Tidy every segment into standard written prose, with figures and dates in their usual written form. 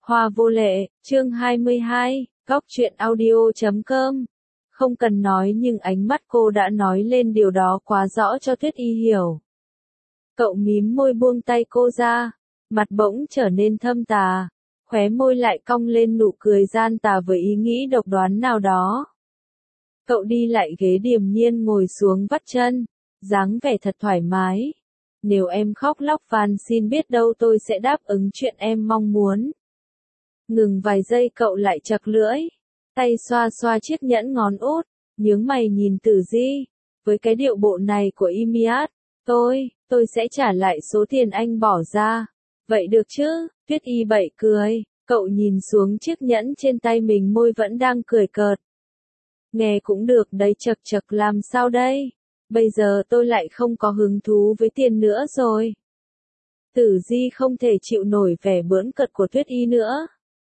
Hoa vô lệ, chương 22, góc truyện audio.com. Không cần nói nhưng ánh mắt cô đã nói lên điều đó quá rõ cho Tuyết Y hiểu. Cậu mím môi buông tay cô ra, mặt bỗng trở nên thâm tà, khóe môi lại cong lên nụ cười gian tà với ý nghĩ độc đoán nào đó. Cậu đi lại ghế điềm nhiên ngồi xuống vắt chân, dáng vẻ thật thoải mái. Nếu em khóc lóc van xin biết đâu tôi sẽ đáp ứng chuyện em mong muốn. Ngừng vài giây cậu lại chật lưỡi, tay xoa xoa chiếc nhẫn ngón út, nhướng mày nhìn Tử Di. Với cái điệu bộ này của Imiat, tôi sẽ trả lại số tiền anh bỏ ra. Vậy được chứ? Tuyết Y bậy cười, cậu nhìn xuống chiếc nhẫn trên tay mình, môi vẫn đang cười cợt. Nghe cũng được đấy, chật chật làm sao đây? Bây giờ tôi lại không có hứng thú với tiền nữa rồi. Tử Di không thể chịu nổi vẻ bỡn cợt của Tuyết Y nữa.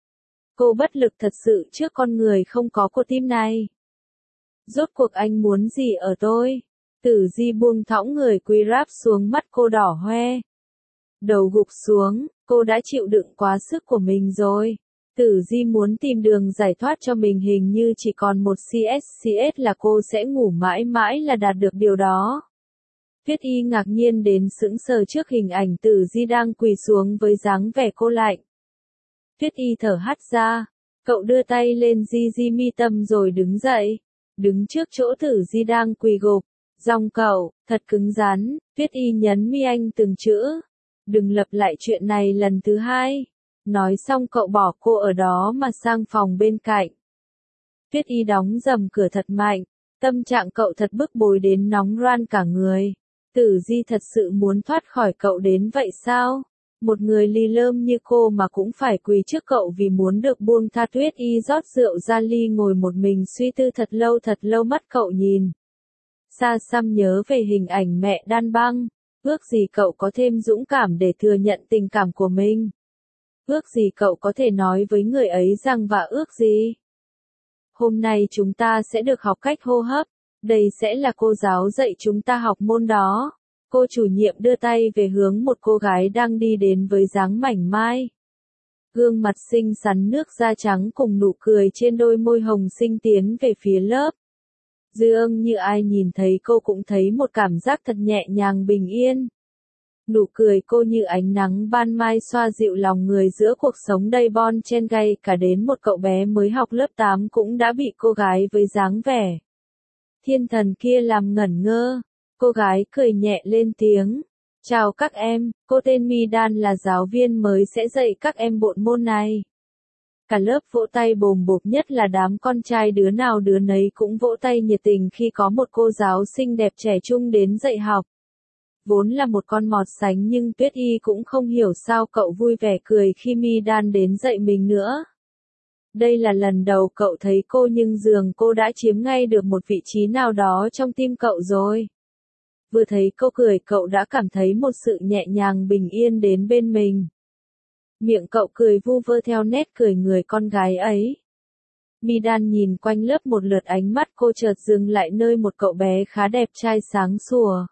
Cô bất lực thật sự trước con người không có của tim này. Rốt cuộc anh muốn gì ở tôi? Tử Di buông thõng người quỳ ráp xuống, mắt cô đỏ hoe. Đầu gục xuống, cô đã chịu đựng quá sức của mình rồi. Tử Di muốn tìm đường giải thoát cho mình, hình như chỉ còn một CSCS là cô sẽ ngủ mãi mãi là đạt được điều đó. Tuyết Y ngạc nhiên đến sững sờ trước hình ảnh Tử Di đang quỳ xuống với dáng vẻ cô lạnh. Tuyết Y thở hắt ra, cậu đưa tay lên di mi tâm rồi đứng dậy, đứng trước chỗ Tử Di đang quỳ gục, giọng cậu, thật cứng rắn. Tuyết Y nhấn mi anh từng chữ, đừng lặp lại chuyện này lần thứ hai. Nói xong cậu bỏ cô ở đó mà sang phòng bên cạnh. Tuyết Y đóng rầm cửa thật mạnh, tâm trạng cậu thật bức bối đến nóng ran cả người. Tử Di thật sự muốn thoát khỏi cậu đến vậy sao? Một người lì lơm như cô mà cũng phải quỳ trước cậu vì muốn được buông tha. Tuyết Y rót rượu ra ly, ngồi một mình suy tư thật lâu, mắt cậu nhìn xa xăm nhớ về hình ảnh mẹ Đan Băng. Ước gì cậu có thêm dũng cảm để thừa nhận tình cảm của mình. Ước gì cậu có thể nói với người ấy rằng và ước gì. Hôm nay chúng ta sẽ được học cách hô hấp, đây sẽ là cô giáo dạy chúng ta học môn đó. Cô chủ nhiệm đưa tay về hướng một cô gái đang đi đến với dáng mảnh mai. Gương mặt xinh xắn, nước da trắng cùng nụ cười trên đôi môi hồng xinh tiến về phía lớp. Dương như ai nhìn thấy cô cũng thấy một cảm giác thật nhẹ nhàng bình yên. Nụ cười cô như ánh nắng ban mai xoa dịu lòng người giữa cuộc sống đầy bon chen gay cả đến một cậu bé mới học lớp 8 cũng đã bị cô gái với dáng vẻ thiên thần kia làm ngẩn ngơ. Cô gái cười nhẹ lên tiếng. Chào các em, cô tên Midan là giáo viên mới sẽ dạy các em bộ môn này. Cả lớp vỗ tay bồm bộp, nhất là đám con trai, đứa nào đứa nấy cũng vỗ tay nhiệt tình khi có một cô giáo xinh đẹp trẻ trung đến dạy học. Vốn là một con mọt sánh nhưng Tuyết Y cũng không hiểu sao cậu vui vẻ cười khi Midan đến dạy mình nữa. Đây là lần đầu cậu thấy cô nhưng dường cô đã chiếm ngay được một vị trí nào đó trong tim cậu rồi. Vừa thấy cô cười cậu đã cảm thấy một sự nhẹ nhàng bình yên đến bên mình. Miệng cậu cười vu vơ theo nét cười người con gái ấy. Midan nhìn quanh lớp một lượt, ánh mắt cô chợt dừng lại nơi một cậu bé khá đẹp trai sáng sủa.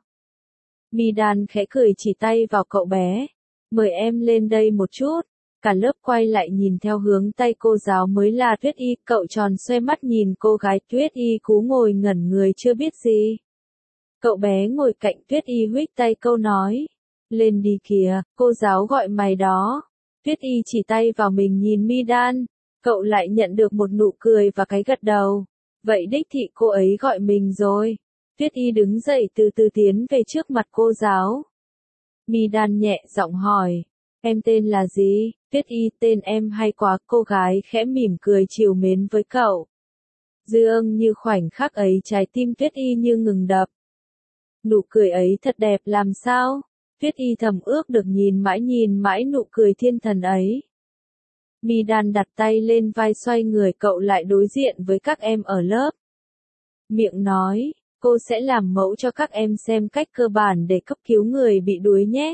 Midan khẽ cười chỉ tay vào cậu bé. Mời em lên đây một chút. Cả lớp quay lại nhìn theo hướng tay cô giáo mới là Tuyết Y. Cậu tròn xoe mắt nhìn cô gái. Tuyết Y cú ngồi ngẩn người chưa biết gì. Cậu bé ngồi cạnh Tuyết Y huých tay câu nói. Lên đi kìa, cô giáo gọi mày đó. Tuyết Y chỉ tay vào mình nhìn Midan. Cậu lại nhận được một nụ cười và cái gật đầu. Vậy đích thị cô ấy gọi mình rồi. Tuyết Y đứng dậy từ từ tiến về trước mặt cô giáo. Midan nhẹ giọng hỏi. Em tên là gì? Tuyết Y, tên em hay quá. Cô gái khẽ mỉm cười trìu mến với cậu. Dương như khoảnh khắc ấy trái tim Tuyết Y như ngừng đập. Nụ cười ấy thật đẹp làm sao? Tuyết Y thầm ước được nhìn mãi nụ cười thiên thần ấy. Midan đặt tay lên vai, xoay người cậu lại đối diện với các em ở lớp. Miệng nói, cô sẽ làm mẫu cho các em xem cách cơ bản để cấp cứu người bị đuối nhé.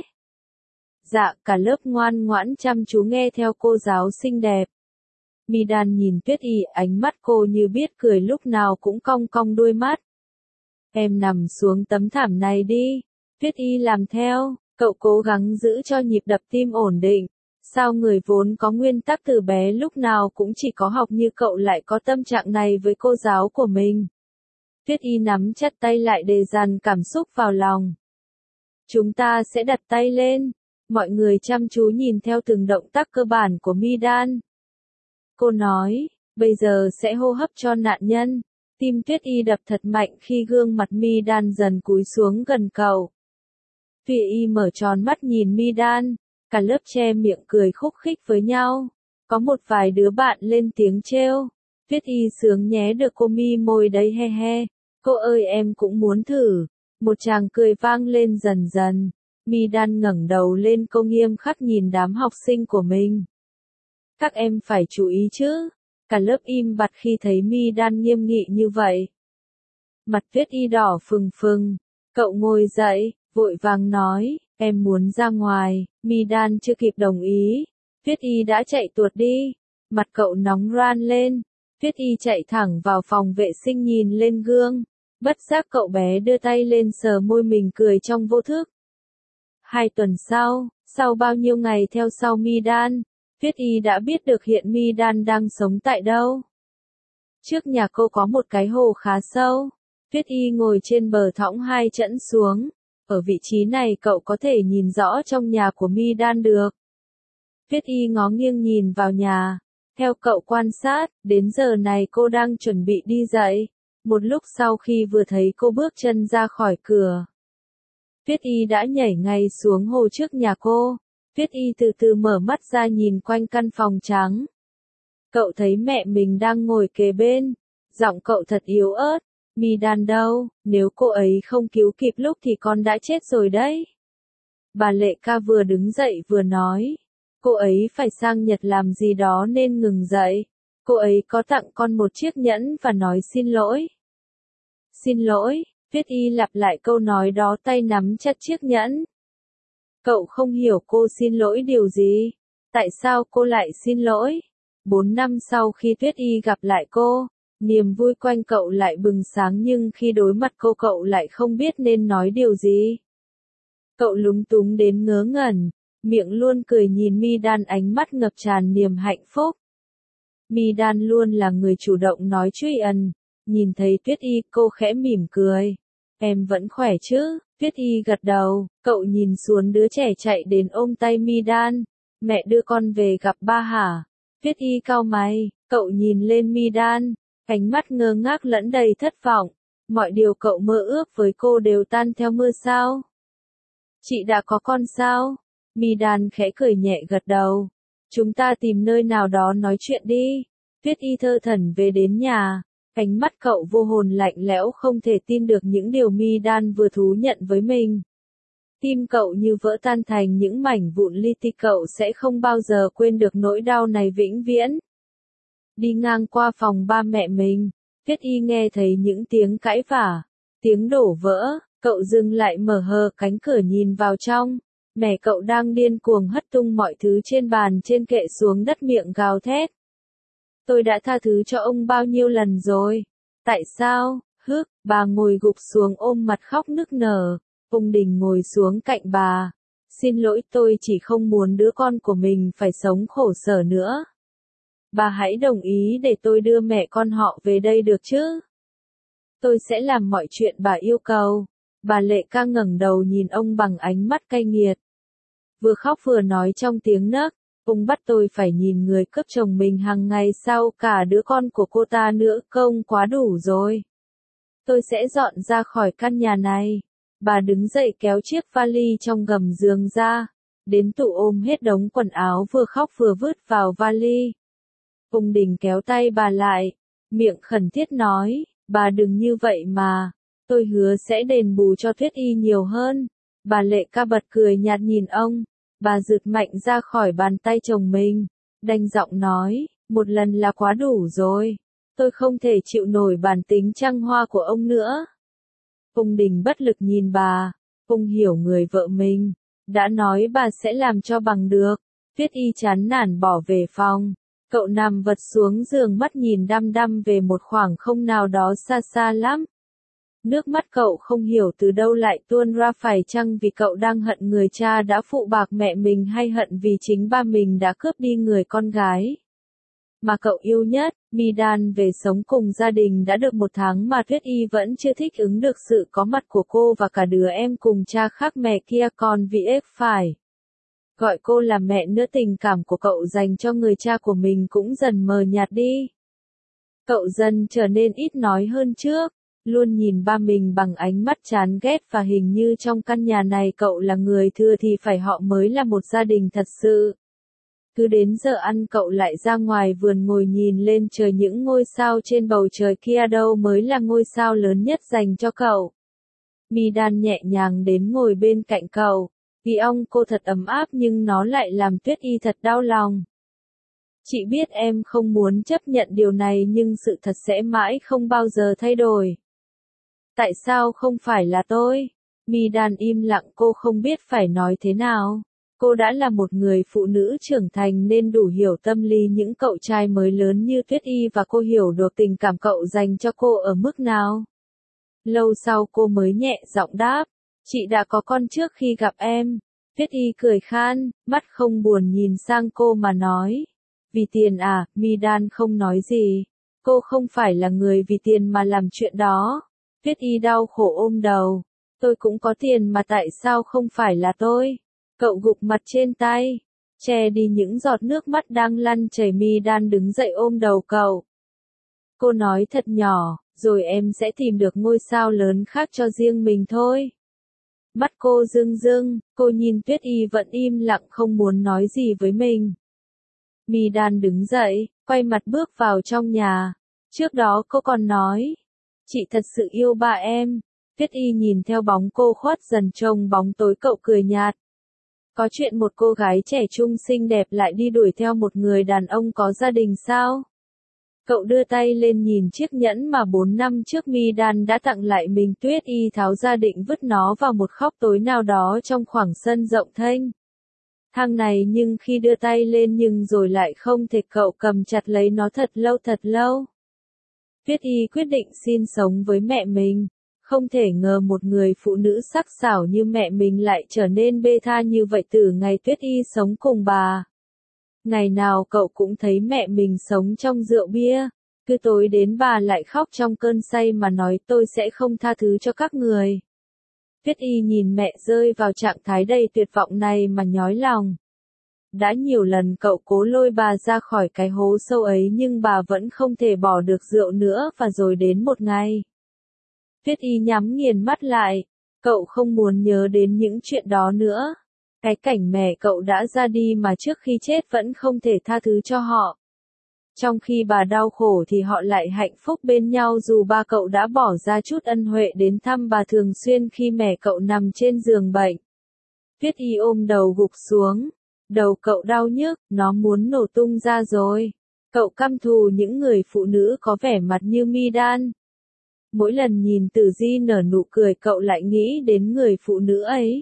Dạ, cả lớp ngoan ngoãn chăm chú nghe theo cô giáo xinh đẹp. Midan nhìn Tuyết Y, ánh mắt cô như biết cười lúc nào cũng cong cong đôi mắt. Em nằm xuống tấm thảm này đi. Tuyết Y làm theo, cậu cố gắng giữ cho nhịp đập tim ổn định. Sao người vốn có nguyên tắc từ bé lúc nào cũng chỉ có học như cậu lại có tâm trạng này với cô giáo của mình? Tuyết Y nắm chặt tay lại để dàn cảm xúc vào lòng. Chúng ta sẽ đặt tay lên. Mọi người chăm chú nhìn theo từng động tác cơ bản của Mi Đan. Cô nói, bây giờ sẽ hô hấp cho nạn nhân. Tim Tuyết Y đập thật mạnh khi gương mặt Mi Đan dần cúi xuống gần cậu. Tuyết Y mở tròn mắt nhìn Mi Đan, cả lớp che miệng cười khúc khích với nhau. Có một vài đứa bạn lên tiếng trêu. Tuyết Y sướng nhé được cô Mi môi đấy he he. Cô ơi em cũng muốn thử. Một tràng cười vang lên dần dần. Mi Đan ngẩng đầu lên, cô nghiêm khắc nhìn đám học sinh của mình. Các em phải chú ý chứ. Cả lớp im bặt khi thấy Mi Đan nghiêm nghị như vậy. Mặt Tuyết Y đỏ phừng phừng. Cậu ngồi dậy, vội vàng nói, em muốn ra ngoài. Mi Đan chưa kịp đồng ý. Tuyết Y đã chạy tuột đi. Mặt cậu nóng ran lên. Tuyết Y chạy thẳng vào phòng vệ sinh nhìn lên gương. Bất giác cậu bé đưa tay lên sờ môi mình cười trong vô thức. 2 tuần sau bao nhiêu ngày theo sau Mi Đan, Tuyết Y đã biết được hiện Mi Đan đang sống tại đâu. Trước nhà cô có một cái hồ khá sâu. Tuyết Y ngồi trên bờ thõng 2 chẵn xuống. Ở vị trí này cậu có thể nhìn rõ trong nhà của Mi Đan được. Tuyết Y ngó nghiêng nhìn vào nhà. Theo cậu quan sát, đến giờ này cô đang chuẩn bị đi dậy. Một lúc sau khi vừa thấy cô bước chân ra khỏi cửa, Tuyết Y đã nhảy ngay xuống hồ trước nhà cô. Tuyết Y từ từ mở mắt ra nhìn quanh căn phòng trắng. Cậu thấy mẹ mình đang ngồi kề bên. Giọng cậu thật yếu ớt. Mi Đan đâu, nếu cô ấy không cứu kịp lúc thì con đã chết rồi đấy. Bà Lệ Ca vừa đứng dậy vừa nói. Cô ấy phải sang Nhật làm gì đó nên ngừng dậy. Cô ấy có tặng con một chiếc nhẫn và nói xin lỗi. Xin lỗi, Tuyết Y lặp lại câu nói đó, tay nắm chặt chiếc nhẫn. Cậu không hiểu cô xin lỗi điều gì. Tại sao cô lại xin lỗi? 4 năm sau khi Tuyết Y gặp lại cô, niềm vui quanh cậu lại bừng sáng, nhưng khi đối mặt cô cậu lại không biết nên nói điều gì. Cậu lúng túng đến ngớ ngẩn, miệng luôn cười nhìn Mi Đan, ánh mắt ngập tràn niềm hạnh phúc. Mi Đan luôn là người chủ động nói chuyện. Nhìn thấy Tuyết Y, cô khẽ mỉm cười. Em vẫn khỏe chứ? Tuyết Y gật đầu, cậu nhìn xuống đứa trẻ chạy đến ôm tay Mi Đan. Mẹ đưa con về gặp ba hả? Tuyết Y cau mày, cậu nhìn lên Mi Đan, ánh mắt ngơ ngác lẫn đầy thất vọng. Mọi điều cậu mơ ước với cô đều tan theo mưa sao? Chị đã có con sao? Mi Đan khẽ cười nhẹ gật đầu. Chúng ta tìm nơi nào đó nói chuyện đi. Tuyết Y thơ thẩn về đến nhà. Ánh mắt cậu vô hồn lạnh lẽo, không thể tin được những điều Mi Đan vừa thú nhận với mình. Tim cậu như vỡ tan thành những mảnh vụn li ti, cậu sẽ không bao giờ quên được nỗi đau này vĩnh viễn. Đi ngang qua phòng ba mẹ mình, Tuyết Y nghe thấy những tiếng cãi vã, tiếng đổ vỡ, cậu dừng lại mở hờ cánh cửa nhìn vào trong. Mẹ cậu đang điên cuồng hất tung mọi thứ trên bàn trên kệ xuống đất, miệng gào thét. Tôi đã tha thứ cho ông bao nhiêu lần rồi. Tại sao? Bà ngồi gục xuống ôm mặt khóc nức nở. Ông Đình ngồi xuống cạnh bà. Xin lỗi, tôi chỉ không muốn đứa con của mình phải sống khổ sở nữa. Bà hãy đồng ý để tôi đưa mẹ con họ về đây được chứ? Tôi sẽ làm mọi chuyện bà yêu cầu. Bà Lệ Ca ngẩng đầu nhìn ông bằng ánh mắt cay nghiệt. Vừa khóc vừa nói trong tiếng nấc. Ông bắt tôi phải nhìn người cướp chồng mình hàng ngày, sau cả đứa con của cô ta nữa, công quá đủ rồi. Tôi sẽ dọn ra khỏi căn nhà này. Bà đứng dậy kéo chiếc vali trong gầm giường ra. Đến tủ ôm hết đống quần áo, vừa khóc vừa vứt vào vali. Ông Đình kéo tay bà lại. Miệng khẩn thiết nói, bà đừng như vậy mà. Tôi hứa sẽ đền bù cho Tuyết Y nhiều hơn. Bà Lệ Ca bật cười nhạt nhìn ông. Bà giật mạnh ra khỏi bàn tay chồng mình. Đanh giọng nói, một lần là quá đủ rồi. Tôi không thể chịu nổi bản tính trăng hoa của ông nữa. Ông Đình bất lực nhìn bà. Ông hiểu người vợ mình. Đã nói bà sẽ làm cho bằng được. Tuyết Y chán nản bỏ về phòng. Cậu nằm vật xuống giường, mắt nhìn đăm đăm về một khoảng không nào đó xa xa lắm. Nước mắt cậu không hiểu từ đâu lại tuôn ra, phải chăng vì cậu đang hận người cha đã phụ bạc mẹ mình, hay hận vì chính ba mình đã cướp đi người con gái mà cậu yêu nhất. Midan về sống cùng gia đình đã được 1 tháng mà Tuyết Y vẫn chưa thích ứng được sự có mặt của cô và cả đứa em cùng cha khác mẹ kia, còn vì phải gọi cô là mẹ nữa, tình cảm của cậu dành cho người cha của mình cũng dần mờ nhạt đi. Cậu dần trở nên ít nói hơn trước, luôn nhìn ba mình bằng ánh mắt chán ghét, và hình như trong căn nhà này cậu là người thừa thì phải họ mới là một gia đình thật sự. Cứ đến giờ ăn cậu lại ra ngoài vườn ngồi nhìn lên trời, những ngôi sao trên bầu trời kia đâu mới là ngôi sao lớn nhất dành cho cậu. Midan nhẹ nhàng đến ngồi bên cạnh cậu. Ghi ong cô thật ấm áp nhưng nó lại làm Tuyết Y thật đau lòng. Chị biết em không muốn chấp nhận điều này nhưng sự thật sẽ mãi không bao giờ thay đổi. Tại sao không phải là tôi? Midan im lặng, cô không biết phải nói thế nào. Cô đã là một người phụ nữ trưởng thành nên đủ hiểu tâm lý những cậu trai mới lớn như Tuyết Y, và cô hiểu được tình cảm cậu dành cho cô ở mức nào. Lâu sau cô mới nhẹ giọng đáp, chị đã có con trước khi gặp em. Tuyết Y cười khan, mắt không buồn nhìn sang cô mà nói. Vì tiền à? Midan không nói gì. Cô không phải là người vì tiền mà làm chuyện đó. Tuyết Y đau khổ ôm đầu. Tôi cũng có tiền mà tại sao không phải là tôi? Cậu gục mặt trên tay, che đi những giọt nước mắt đang lăn chảy. Midan đứng dậy ôm đầu cậu. Cô nói thật nhỏ, rồi em sẽ tìm được ngôi sao lớn khác cho riêng mình thôi. Mắt cô rưng rưng, cô nhìn Tuyết Y vẫn im lặng không muốn nói gì với mình. Midan đứng dậy, quay mặt bước vào trong nhà. Trước đó cô còn nói, chị thật sự yêu ba em. Tuyết Y nhìn theo bóng cô khuất dần trong bóng tối, cậu cười nhạt. Có chuyện một cô gái trẻ trung xinh đẹp lại đi đuổi theo một người đàn ông có gia đình sao? Cậu đưa tay lên nhìn chiếc nhẫn mà 4 năm trước Midan đã tặng lại mình. Tuyết Y tháo ra định vứt nó vào một góc tối nào đó trong khoảng sân rộng thênh thang này, nhưng khi đưa tay lên nhưng rồi lại không thể, cậu cầm chặt lấy nó thật lâu. Tuyết Y quyết định xin sống với mẹ mình. Không thể ngờ một người phụ nữ sắc sảo như mẹ mình lại trở nên bê tha như vậy từ ngày Tuyết Y sống cùng bà. Ngày nào cậu cũng thấy mẹ mình sống trong rượu bia. Cứ tối đến bà lại khóc trong cơn say mà nói tôi sẽ không tha thứ cho các người. Tuyết Y nhìn mẹ rơi vào trạng thái đầy tuyệt vọng này mà nhói lòng. Đã nhiều lần cậu cố lôi bà ra khỏi cái hố sâu ấy nhưng bà vẫn không thể bỏ được rượu nữa, và rồi đến một ngày. Tuyết Y nhắm nghiền mắt lại. Cậu không muốn nhớ đến những chuyện đó nữa. Cái cảnh mẹ cậu đã ra đi mà trước khi chết vẫn không thể tha thứ cho họ. Trong khi bà đau khổ thì họ lại hạnh phúc bên nhau, dù ba cậu đã bỏ ra chút ân huệ đến thăm bà thường xuyên khi mẹ cậu nằm trên giường bệnh. Tuyết Y ôm đầu gục xuống. Đầu cậu đau nhức, nó muốn nổ tung ra rồi. Cậu căm thù những người phụ nữ có vẻ mặt như Midan. Mỗi lần nhìn Tử Di nở nụ cười cậu lại nghĩ đến người phụ nữ ấy.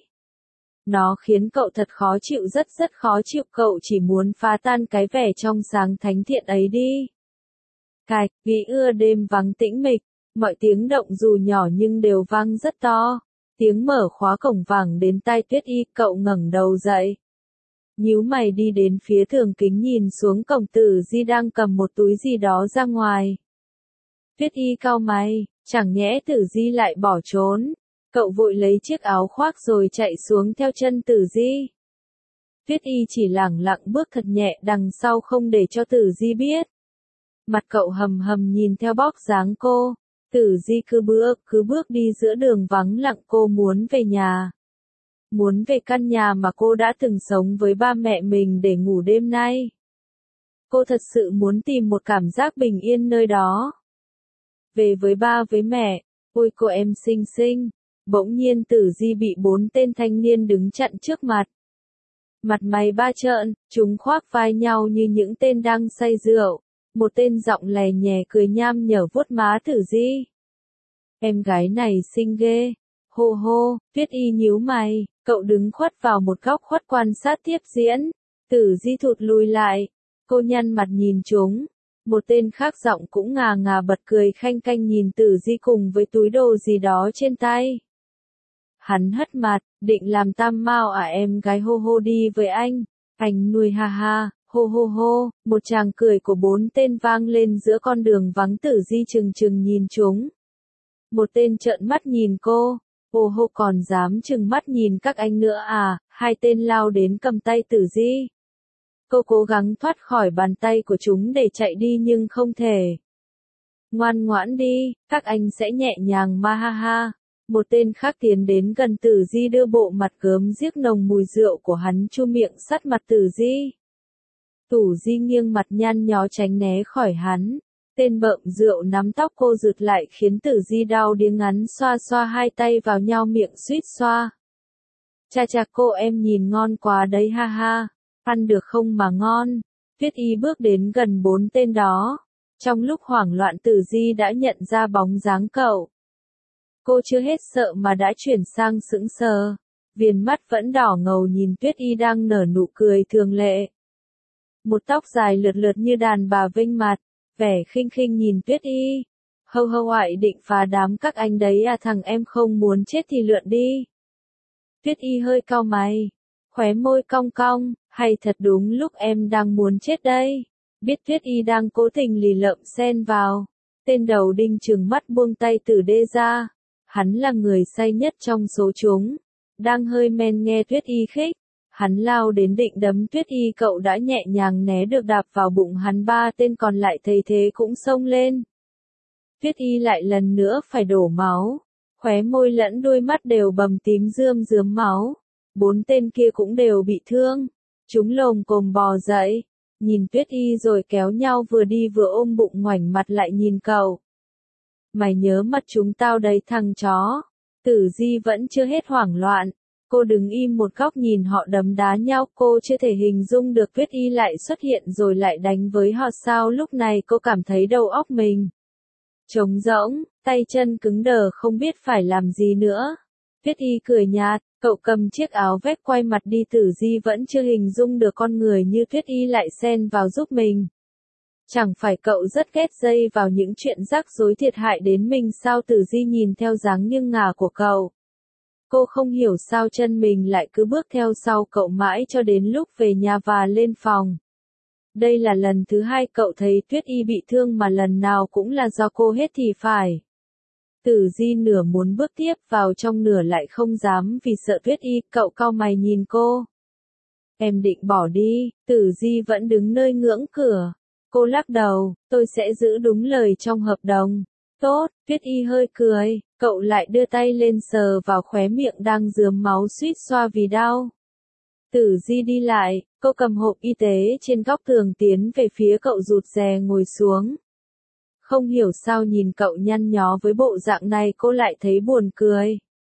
Nó khiến cậu thật khó chịu, rất khó chịu, cậu chỉ muốn phá tan cái vẻ trong sáng thánh thiện ấy đi. Cạch, ghi ưa đêm vắng tĩnh mịch, mọi tiếng động dù nhỏ nhưng đều vang rất to. Tiếng mở khóa cổng vang đến tai Tuyết Y, cậu ngẩng đầu dậy. Nhíu mày đi đến phía tường kính nhìn xuống cổng. Tử Di đang cầm một túi gì đó ra ngoài. Tuyết Y cau mày, chẳng nhẽ Tử Di lại bỏ trốn. Cậu vội lấy chiếc áo khoác rồi chạy xuống theo chân Tử Di. Tuyết Y chỉ lẳng lặng bước thật nhẹ đằng sau không để cho Tử Di biết. Mặt cậu hầm hầm nhìn theo bóng dáng cô. Tử Di cứ bước đi giữa đường vắng lặng. Cô muốn về nhà. Muốn về căn nhà mà cô đã từng sống với ba mẹ mình để ngủ đêm nay. Cô thật sự muốn tìm một cảm giác bình yên nơi đó. Về với ba với mẹ. Ôi cô em xinh xinh. Bỗng nhiên Tử Di bị 4 tên thanh niên đứng chặn trước mặt. Mặt mày ba trợn, chúng khoác vai nhau như những tên đang say rượu. Một tên giọng lè nhè cười nham nhở vuốt má Tử Di. Em gái này xinh ghê. Hô hô, Tuyết Y nhíu mày, cậu đứng khuất vào một góc khuất quan sát tiếp diễn. Tử Di thụt lùi lại. Cô nhăn mặt nhìn chúng. Một tên khác giọng cũng ngà ngà bật cười khanh canh nhìn Tử Di cùng với túi đồ gì đó trên tay. Hắn hất mặt, định làm tam mao à em gái hô hô đi với anh nuôi ha ha, hô hô hô, một tràng cười của 4 tên vang lên giữa con đường vắng. Tử Di chừng chừng nhìn chúng. Một tên trợn mắt nhìn cô, ô hô còn dám chừng mắt nhìn các anh nữa à, 2 tên lao đến cầm tay Tử Di. Cô cố gắng thoát khỏi bàn tay của chúng để chạy đi nhưng không thể. Ngoan ngoãn đi, các anh sẽ nhẹ nhàng ma ha ha. Một tên khác tiến đến gần Tử Di đưa bộ mặt gớm ghiếc nồng mùi rượu của hắn chu miệng sắt mặt Tử Di. Tử Di nghiêng mặt nhăn nhó tránh né khỏi hắn. Tên bợm rượu nắm tóc cô rụt lại khiến Tử Di đau điếng ngắn xoa xoa 2 tay vào nhau miệng suýt xoa. Cha cha cô em nhìn ngon quá đấy ha ha. Ăn được không mà ngon. Tuyết Y bước đến gần 4 tên đó. Trong lúc hoảng loạn Tử Di đã nhận ra bóng dáng cậu. Cô chưa hết sợ mà đã chuyển sang sững sờ. Viền mắt vẫn đỏ ngầu nhìn Tuyết Y đang nở nụ cười thường lệ. Một tóc dài lượt lượt như đàn bà vênh mặt, vẻ khinh khinh nhìn Tuyết Y. Hâu hâu ngoại định phá đám các anh đấy à, thằng em không muốn chết thì lượn đi. Tuyết Y hơi cau mày, khóe môi cong cong, hay thật đúng lúc em đang muốn chết đây. Biết Tuyết Y đang cố tình lì lợm xen vào. Tên đầu đinh trừng mắt buông tay Tử Đê ra. Hắn là người say nhất trong số chúng. Đang hơi men nghe Tuyết Y khích. Hắn lao đến định đấm Tuyết Y, cậu đã nhẹ nhàng né được đạp vào bụng hắn. 3 tên còn lại thấy thế cũng xông lên. Tuyết Y lại lần nữa phải đổ máu. Khóe môi lẫn đôi mắt đều bầm tím rơm rớm máu. 4 tên kia cũng đều bị thương. Chúng lồm cồm bò dậy. Nhìn Tuyết Y rồi kéo nhau vừa đi vừa ôm bụng ngoảnh mặt lại nhìn cậu. Mày nhớ mặt chúng tao đấy thằng chó. Tử Di vẫn chưa hết hoảng loạn. Cô đứng im một góc nhìn họ đấm đá nhau. Cô chưa thể hình dung được Tuyết Y lại xuất hiện rồi lại đánh với họ sao. Lúc này cô cảm thấy đầu óc mình trống rỗng, tay chân cứng đờ không biết phải làm gì nữa. Tuyết Y cười nhạt, cậu cầm chiếc áo vest quay mặt đi. Tử Di vẫn chưa hình dung được con người như Tuyết Y lại xen vào giúp mình. Chẳng phải cậu rất ghét dây vào những chuyện rắc rối thiệt hại đến mình sao? Tử Di nhìn theo dáng nghiêng ngả của cậu. Cô không hiểu sao chân mình lại cứ bước theo sau cậu mãi cho đến lúc về nhà và lên phòng. Đây là lần thứ 2 cậu thấy Tuyết Y bị thương mà lần nào cũng là do cô hết thì phải. Tử Di nửa muốn bước tiếp vào trong nửa lại không dám vì sợ Tuyết Y. Cậu cau mày nhìn cô. Em định bỏ đi. Tử Di vẫn đứng nơi ngưỡng cửa. Cô lắc đầu, tôi sẽ giữ đúng lời trong hợp đồng. Tốt, Tuyết Y hơi cười, cậu lại đưa tay lên sờ vào khóe miệng đang rướm máu suýt xoa vì đau. Tử Di đi lại, cô cầm hộp y tế trên góc tường tiến về phía cậu rụt rè ngồi xuống. Không hiểu sao nhìn cậu nhăn nhó với bộ dạng này cô lại thấy buồn cười.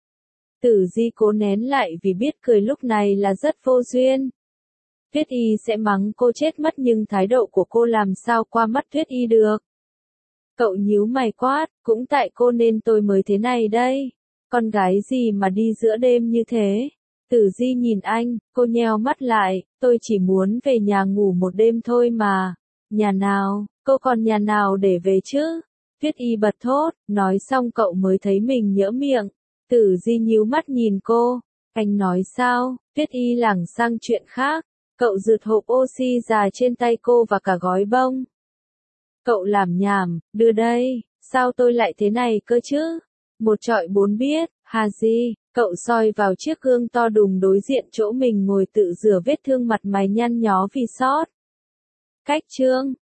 Tử Di cố nén lại vì biết cười lúc này là rất vô duyên. Tuyết Y sẽ mắng cô chết mất nhưng thái độ của cô làm sao qua mắt Tuyết Y được. Cậu nhíu mày quát, cũng tại cô nên tôi mới thế này đây. Con gái gì mà đi giữa đêm như thế? Tử Di nhìn anh, cô nheo mắt lại, tôi chỉ muốn về nhà ngủ một đêm thôi mà. Nhà nào, cô còn nhà nào để về chứ? Tuyết Y bật thốt, nói xong cậu mới thấy mình nhỡ miệng. Tử Di nhíu mắt nhìn cô, anh nói sao? Tuyết Y lảng sang chuyện khác. Cậu rượt hộp oxy già trên tay cô và cả gói bông. Cậu làm nhảm, đưa đây, sao tôi lại thế này cơ chứ? Một chọi 4 biết, hà gì? Cậu soi vào chiếc gương to đùng đối diện chỗ mình ngồi tự rửa vết thương mặt mày nhăn nhó vì sót. Cách chương